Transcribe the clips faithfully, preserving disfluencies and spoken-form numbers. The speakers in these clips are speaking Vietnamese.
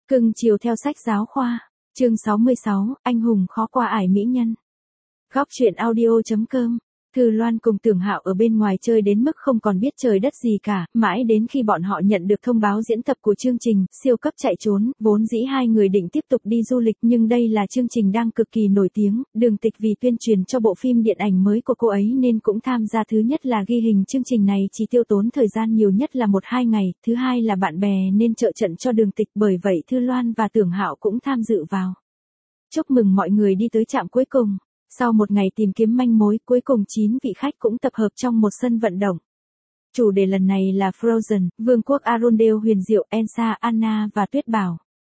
Cưng chiều theo sách giáo khoa. Chương sáu mươi sáu, anh hùng khó qua ải mỹ nhân. Góc truyện audio chấm com. Thư Loan cùng Tưởng Hạo ở bên ngoài chơi đến mức không còn biết trời đất gì cả, mãi đến khi bọn họ nhận được thông báo diễn tập của chương trình Siêu cấp chạy trốn, vốn dĩ hai người định tiếp tục đi du lịch nhưng đây là chương trình đang cực kỳ nổi tiếng, Đường Tịch vì tuyên truyền cho bộ phim điện ảnh mới của cô ấy nên cũng tham gia. Thứ nhất là ghi hình chương trình này chỉ tiêu tốn thời gian nhiều nhất là một hai ngày, thứ hai là bạn bè nên trợ trận cho Đường Tịch, bởi vậy Thư Loan và Tưởng Hạo cũng tham dự vào. Chúc mừng mọi người đi tới trạm cuối cùng. Sau một ngày tìm kiếm manh mối, cuối cùng chín vị khách cũng tập hợp trong một sân vận động. Chủ đề lần này là Frozen, Vương quốc Arendelle huyền diệu, Elsa, Anna và Tuyết Bảo.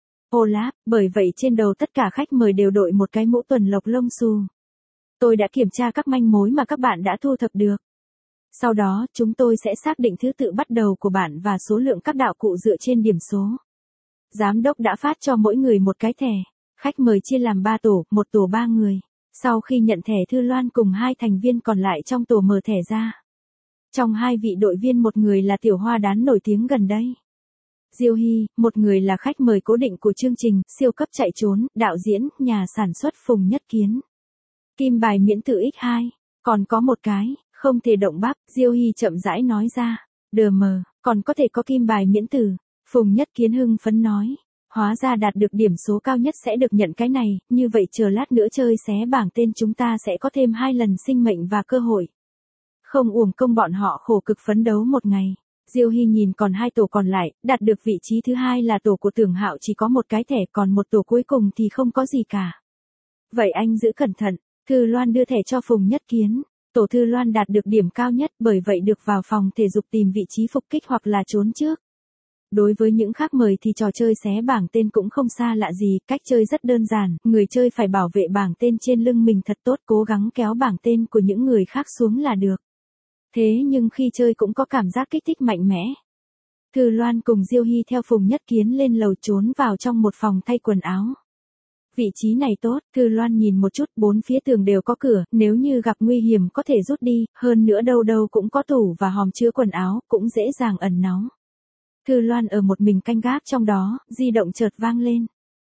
Olaf, bởi vậy trên đầu tất cả khách mời đều đội một cái mũ tuần lộc lông xù. Tôi đã kiểm tra các manh mối mà các bạn đã thu thập được. Sau đó, chúng tôi sẽ xác định thứ tự bắt đầu của bạn và số lượng các đạo cụ dựa trên điểm số. Giám đốc đã phát cho mỗi người một cái thẻ. Khách mời chia làm ba tổ, một tổ ba người. Sau khi nhận thẻ, Thư Loan cùng hai thành viên còn lại trong tổ mở thẻ ra. Trong hai vị đội viên, một người là tiểu hoa đán nổi tiếng gần đây, Diêu Hy, một người là khách mời cố định của chương trình Siêu cấp chạy trốn, đạo diễn, nhà sản xuất Phùng Nhất Kiến. Kim bài miễn tử nhân hai, còn có một cái, không thể động bắp, Diêu Hy chậm rãi nói ra. Đờ mờ, còn có thể có kim bài miễn tử, Phùng Nhất Kiến hưng phấn nói. Hóa ra đạt được điểm số cao nhất sẽ được nhận cái này, như vậy chờ lát nữa chơi xé bảng tên chúng ta sẽ có thêm hai lần sinh mệnh và cơ hội. Không uổng công bọn họ khổ cực phấn đấu một ngày. Diêu Hy nhìn còn hai tổ còn lại, đạt được vị trí thứ hai là tổ của Tưởng Hạo chỉ có một cái thẻ, còn một tổ cuối cùng thì không có gì cả. Vậy anh giữ cẩn thận. Thư Loan đưa thẻ cho Phùng Nhất Kiến. Tổ Thư Loan đạt được điểm cao nhất, bởi vậy được vào phòng thể dục tìm vị trí phục kích hoặc là trốn trước. Đối với những khách mời thì trò chơi xé bảng tên cũng không xa lạ gì, cách chơi rất đơn giản, người chơi phải bảo vệ bảng tên trên lưng mình thật tốt, cố gắng kéo bảng tên của những người khác xuống là được. Thế nhưng khi chơi cũng có cảm giác kích thích mạnh mẽ. Thư Loan cùng Diêu Hy theo Phùng Nhất Kiến lên lầu trốn vào trong một phòng thay quần áo. Vị trí này tốt, Thư Loan nhìn một chút, bốn phía tường đều có cửa, nếu như gặp nguy hiểm có thể rút đi, hơn nữa đâu đâu cũng có tủ và hòm chứa quần áo, cũng dễ dàng ẩn náu. Thư Loan ở một mình canh gác trong đó, di động chợt vang lên.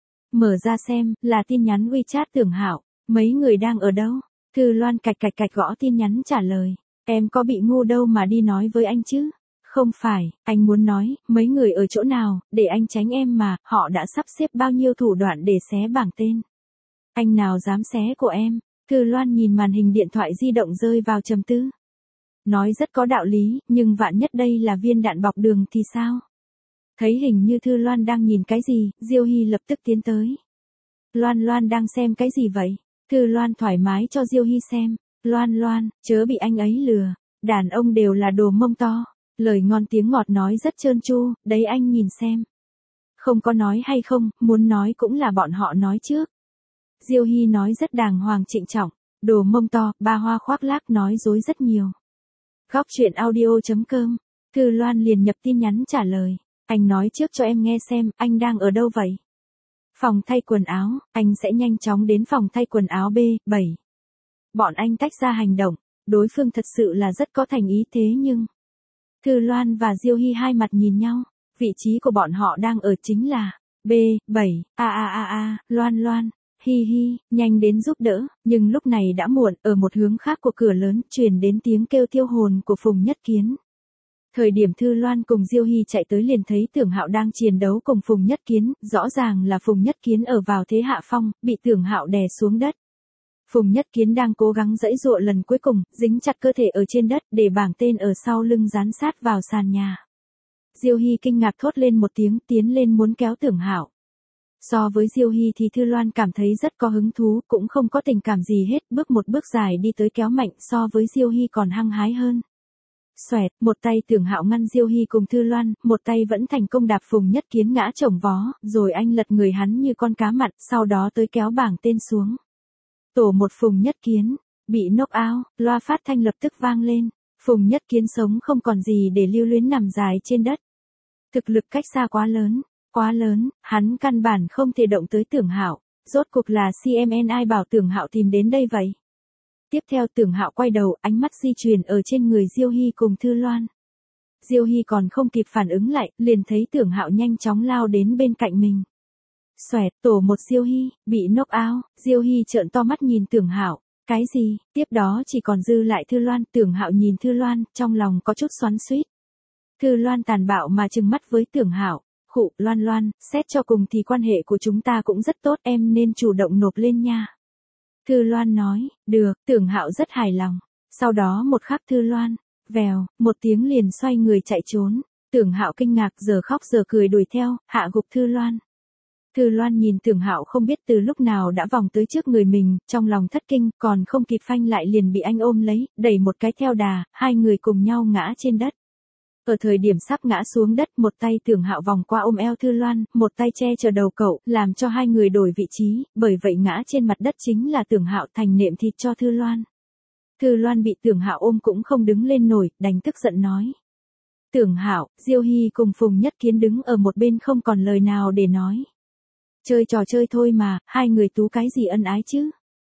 Mở ra xem, là tin nhắn WeChat Tưởng Hạo, mấy người đang ở đâu? Thư Loan cạch cạch cạch gõ tin nhắn trả lời, em có bị ngu đâu mà đi nói với anh chứ? Không phải, anh muốn nói, mấy người ở chỗ nào, để anh tránh em mà, họ đã sắp xếp bao nhiêu thủ đoạn để xé bảng tên. Anh nào dám xé của em? Thư Loan nhìn màn hình điện thoại di động rơi vào trầm tư. Nói rất có đạo lý, nhưng vạn nhất đây là viên đạn bọc đường thì sao? Thấy hình như Thư Loan đang nhìn cái gì, Diêu Hy lập tức tiến tới. Loan Loan đang xem cái gì vậy? Thư Loan thoải mái cho Diêu Hy xem. Loan Loan, chớ bị anh ấy lừa. Đàn ông đều là đồ mông to. Lời ngon tiếng ngọt nói rất trơn tru, đấy anh nhìn xem. Không có nói hay không, muốn nói cũng là bọn họ nói trước. Diêu Hy nói rất đàng hoàng trịnh trọng. Đồ mông to, ba hoa khoác lác nói dối rất nhiều. Góc truyện audio chấm com. Thư Loan liền nhập tin nhắn trả lời. Anh nói trước cho em nghe xem, anh đang ở đâu vậy? Phòng thay quần áo, anh sẽ nhanh chóng đến phòng thay quần áo B bảy. Bọn anh tách ra hành động, đối phương thật sự là rất có thành ý thế nhưng... Thư Loan và Diêu Hy hai mặt nhìn nhau, vị trí của bọn họ đang ở chính là B bảy, a a a a, Loan Loan, hi hi, nhanh đến giúp đỡ, nhưng lúc này đã muộn, ở một hướng khác của cửa lớn truyền đến tiếng kêu tiêu hồn của Phùng Nhất Kiến. Thời điểm Thư Loan cùng Diêu Hy chạy tới liền thấy Tưởng Hạo đang chiến đấu cùng Phùng Nhất Kiến, rõ ràng là Phùng Nhất Kiến ở vào thế hạ phong, bị Tưởng Hạo đè xuống đất. Phùng Nhất Kiến đang cố gắng giãy giụa lần cuối cùng, dính chặt cơ thể ở trên đất để bảng tên ở sau lưng dán sát vào sàn nhà. Diêu Hy kinh ngạc thốt lên một tiếng, tiến lên muốn kéo Tưởng Hạo. So với Diêu Hy thì Thư Loan cảm thấy rất có hứng thú, cũng không có tình cảm gì hết, bước một bước dài đi tới kéo mạnh, so với Diêu Hy còn hăng hái hơn. Xoẹt, một tay Tưởng Hạo ngăn Diêu Hy cùng Thư Loan, một tay vẫn thành công đạp Phùng Nhất Kiến ngã chồng vó, rồi anh lật người hắn như con cá mặn, sau đó tới kéo bảng tên xuống. Tổ một Phùng Nhất Kiến, bị knock out, loa phát thanh lập tức vang lên, Phùng Nhất Kiến sống không còn gì để lưu luyến nằm dài trên đất. Thực lực cách xa quá lớn, quá lớn, hắn căn bản không thể động tới Tưởng Hạo, rốt cuộc là xê em en ai bảo Tưởng Hạo tìm đến đây vậy? Tiếp theo Tưởng Hạo quay đầu, ánh mắt di chuyển ở trên người Diêu Hy cùng Thư Loan. Diêu Hy còn không kịp phản ứng lại, liền thấy Tưởng Hạo nhanh chóng lao đến bên cạnh mình. Xoẹt, tổ một Diêu Hy, bị knock out, Diêu Hy trợn to mắt nhìn Tưởng Hạo, cái gì, tiếp đó chỉ còn dư lại Thư Loan, Tưởng Hạo nhìn Thư Loan, trong lòng có chút xoắn xuýt. Thư Loan tàn bạo mà trừng mắt với Tưởng Hạo, khụ, Loan Loan, xét cho cùng thì quan hệ của chúng ta cũng rất tốt, em nên chủ động nộp lên nha. Thư Loan nói, được, Tưởng Hạo rất hài lòng. Sau đó một khắc Thư Loan, vèo, một tiếng liền xoay người chạy trốn. Tưởng Hạo kinh ngạc giờ khóc giờ cười đuổi theo, hạ gục Thư Loan. Thư Loan nhìn Tưởng Hạo không biết từ lúc nào đã vòng tới trước người mình, trong lòng thất kinh, còn không kịp phanh lại liền bị anh ôm lấy, đẩy một cái theo đà, hai người cùng nhau ngã trên đất. Ở thời điểm sắp ngã xuống đất, một tay Tưởng Hạo vòng qua ôm eo Thư Loan, một tay che chở đầu cậu, làm cho hai người đổi vị trí, bởi vậy ngã trên mặt đất chính là Tưởng Hạo thành nệm thịt cho Thư Loan. Thư Loan bị Tưởng Hạo ôm cũng không đứng lên nổi, đành tức giận nói. Tưởng Hạo, Diêu Hy cùng Phùng Nhất Kiến đứng ở một bên không còn lời nào để nói. Chơi trò chơi thôi mà, hai người tú cái gì ân ái chứ?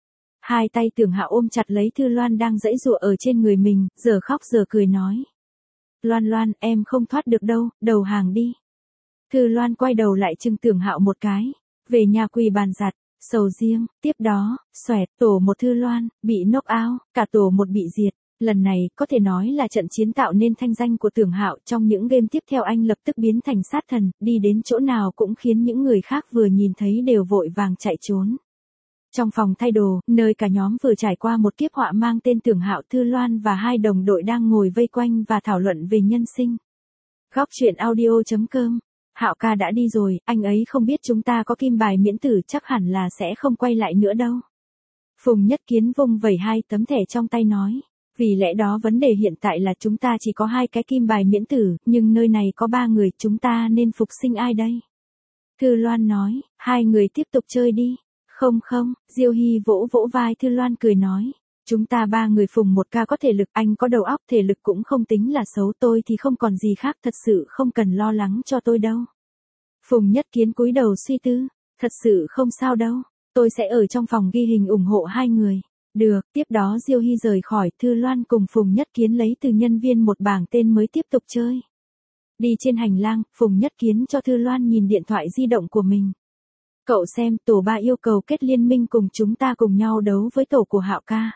Hai tay Tưởng Hạo ôm chặt lấy Thư Loan đang giãy giụa ở trên người mình, giờ khóc giờ cười nói. Loan Loan, em không thoát được đâu, đầu hàng đi. Thư Loan quay đầu lại chừng Tưởng Hạo một cái, về nhà quỳ bàn giặt, sầu riêng, tiếp đó, xoẹt, tổ một Thư Loan, bị knock out, cả tổ một bị diệt. Lần này, có thể nói là trận chiến tạo nên thanh danh của Tưởng Hạo, trong những game tiếp theo anh lập tức biến thành sát thần, đi đến chỗ nào cũng khiến những người khác vừa nhìn thấy đều vội vàng chạy trốn. Trong phòng thay đồ, nơi cả nhóm vừa trải qua một kiếp họa mang tên Tưởng Hạo, Thư Loan và hai đồng đội đang ngồi vây quanh và thảo luận về nhân sinh. Góc truyện audio chấm com. Hạo ca đã đi rồi, anh ấy không biết chúng ta có kim bài miễn tử, chắc hẳn là sẽ không quay lại nữa đâu. Phùng Nhất Kiến vung vẩy hai tấm thẻ trong tay nói. Vì lẽ đó vấn đề hiện tại là chúng ta chỉ có hai cái kim bài miễn tử, nhưng nơi này có ba người, chúng ta nên phục sinh ai đây? Thư Loan nói, hai người tiếp tục chơi đi. Không không, Diêu Hy vỗ vỗ vai Thư Loan cười nói. Chúng ta ba người Phùng một ca có thể lực, anh có đầu óc, thể lực cũng không tính là xấu, tôi thì không còn gì khác, thật sự không cần lo lắng cho tôi đâu. Phùng Nhất Kiến cúi đầu suy tư, thật sự không sao đâu, tôi sẽ ở trong phòng ghi hình ủng hộ hai người. Được, tiếp đó Diêu Hy rời khỏi, Thư Loan cùng Phùng Nhất Kiến lấy từ nhân viên một bảng tên mới tiếp tục chơi. Đi trên hành lang, Phùng Nhất Kiến cho Thư Loan nhìn điện thoại di động của mình. Cậu xem, tổ ba yêu cầu kết liên minh cùng chúng ta cùng nhau đấu với tổ của Hạo ca.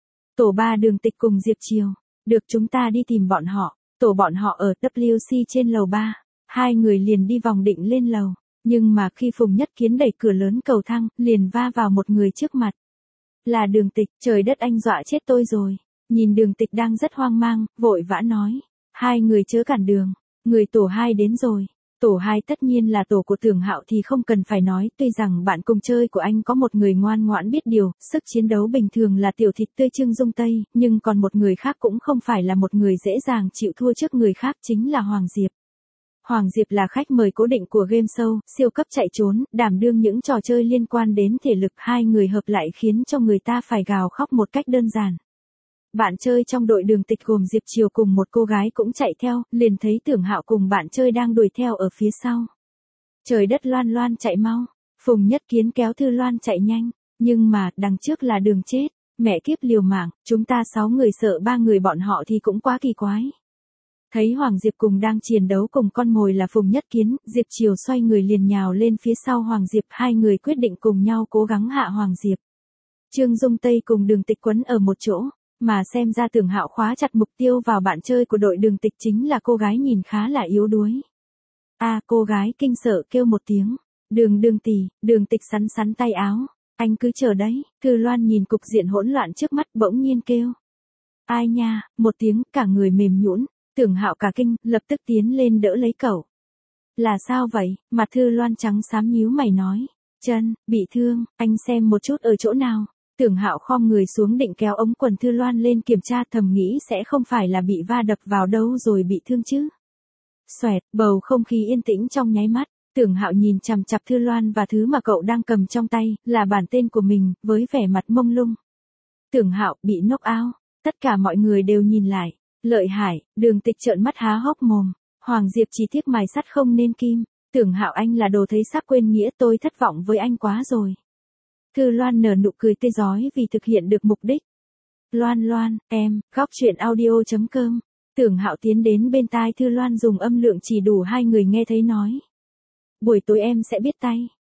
Tổ ba Đường Tịch cùng Diệp Triều, được chúng ta đi tìm bọn họ, tổ bọn họ ở W C trên lầu ba, hai người liền đi vòng định lên lầu, nhưng mà khi Phùng Nhất Kiến đẩy cửa lớn cầu thang, liền va vào một người trước mặt. Là Đường Tịch, trời đất anh dọa chết tôi rồi. Nhìn Đường Tịch đang rất hoang mang, vội vã nói. Hai người chớ cản đường, người tổ hai đến rồi. Tổ hai tất nhiên là tổ của Tưởng Hạo thì không cần phải nói, tuy rằng bạn cùng chơi của anh có một người ngoan ngoãn biết điều, sức chiến đấu bình thường là tiểu thịt tươi Trương Dung Tây, nhưng còn một người khác cũng không phải là một người dễ dàng chịu thua trước người khác, chính là Hoàng Diệp. Hoàng Diệp là khách mời cố định của game show, siêu cấp chạy trốn, đảm đương những trò chơi liên quan đến thể lực, hai người hợp lại khiến cho người ta phải gào khóc một cách đơn giản. Bạn chơi trong đội Đường Tịch gồm Diệp Triều cùng một cô gái cũng chạy theo, liền thấy Tưởng Hạo cùng bạn chơi đang đuổi theo ở phía sau. Trời đất, Loan Loan chạy mau, Phùng Nhất Kiến kéo Thư Loan chạy nhanh, nhưng mà, đằng trước là đường chết, mẹ kiếp liều mạng, chúng ta sáu người sợ ba người bọn họ thì cũng quá kỳ quái. Thấy Hoàng Diệp cùng đang chiến đấu cùng con mồi là Phùng Nhất Kiến, Diệp Triều xoay người liền nhào lên phía sau Hoàng Diệp, hai người quyết định cùng nhau cố gắng hạ Hoàng Diệp. Trương Dung Tây cùng Đường Tịch quấn ở một chỗ, mà xem ra Tưởng Hạo khóa chặt mục tiêu vào bạn chơi của đội Đường Tịch chính là cô gái nhìn khá là yếu đuối. A, à, cô gái kinh sợ kêu một tiếng, Đường Đường tỷ, Đường Tịch sắn sắn tay áo, anh cứ chờ đấy. Thư Loan nhìn cục diện hỗn loạn trước mắt bỗng nhiên kêu. Ai nha, một tiếng, cả người mềm nhũn. Tưởng Hạo cả kinh, lập tức tiến lên đỡ lấy cậu. Là sao vậy? Mặt Thư Loan trắng xám nhíu mày nói. Chân, bị thương, anh xem một chút ở chỗ nào. Tưởng Hạo khom người xuống định kéo ống quần Thư Loan lên kiểm tra, thầm nghĩ sẽ không phải là bị va đập vào đâu rồi bị thương chứ. Xoẹt, bầu không khí yên tĩnh trong nháy mắt. Tưởng Hạo nhìn chằm chằm Thư Loan và thứ mà cậu đang cầm trong tay, là bản tên của mình, với vẻ mặt mông lung. Tưởng Hạo bị knock out, tất cả mọi người đều nhìn lại. Lợi hại, Đường Tịch trợn mắt há hốc mồm, Hoàng Diệp chỉ tiếc mài sắt không nên kim, Tưởng Hạo anh là đồ thấy sắc quên nghĩa, tôi thất vọng với anh quá rồi. Thư Loan nở nụ cười tươi rói vì thực hiện được mục đích. Loan Loan, em, góc truyện audio chấm com. Tưởng Hạo tiến đến bên tai Thư Loan dùng âm lượng chỉ đủ hai người nghe thấy nói. Buổi tối em sẽ biết tay.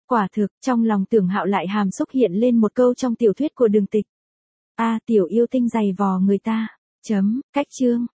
Quả thực, trong lòng Tưởng Hạo lại hàm xúc hiện lên một câu trong tiểu thuyết của Đường Tịch. A tiểu yêu tinh giày vò người ta. Chấm, cách chương.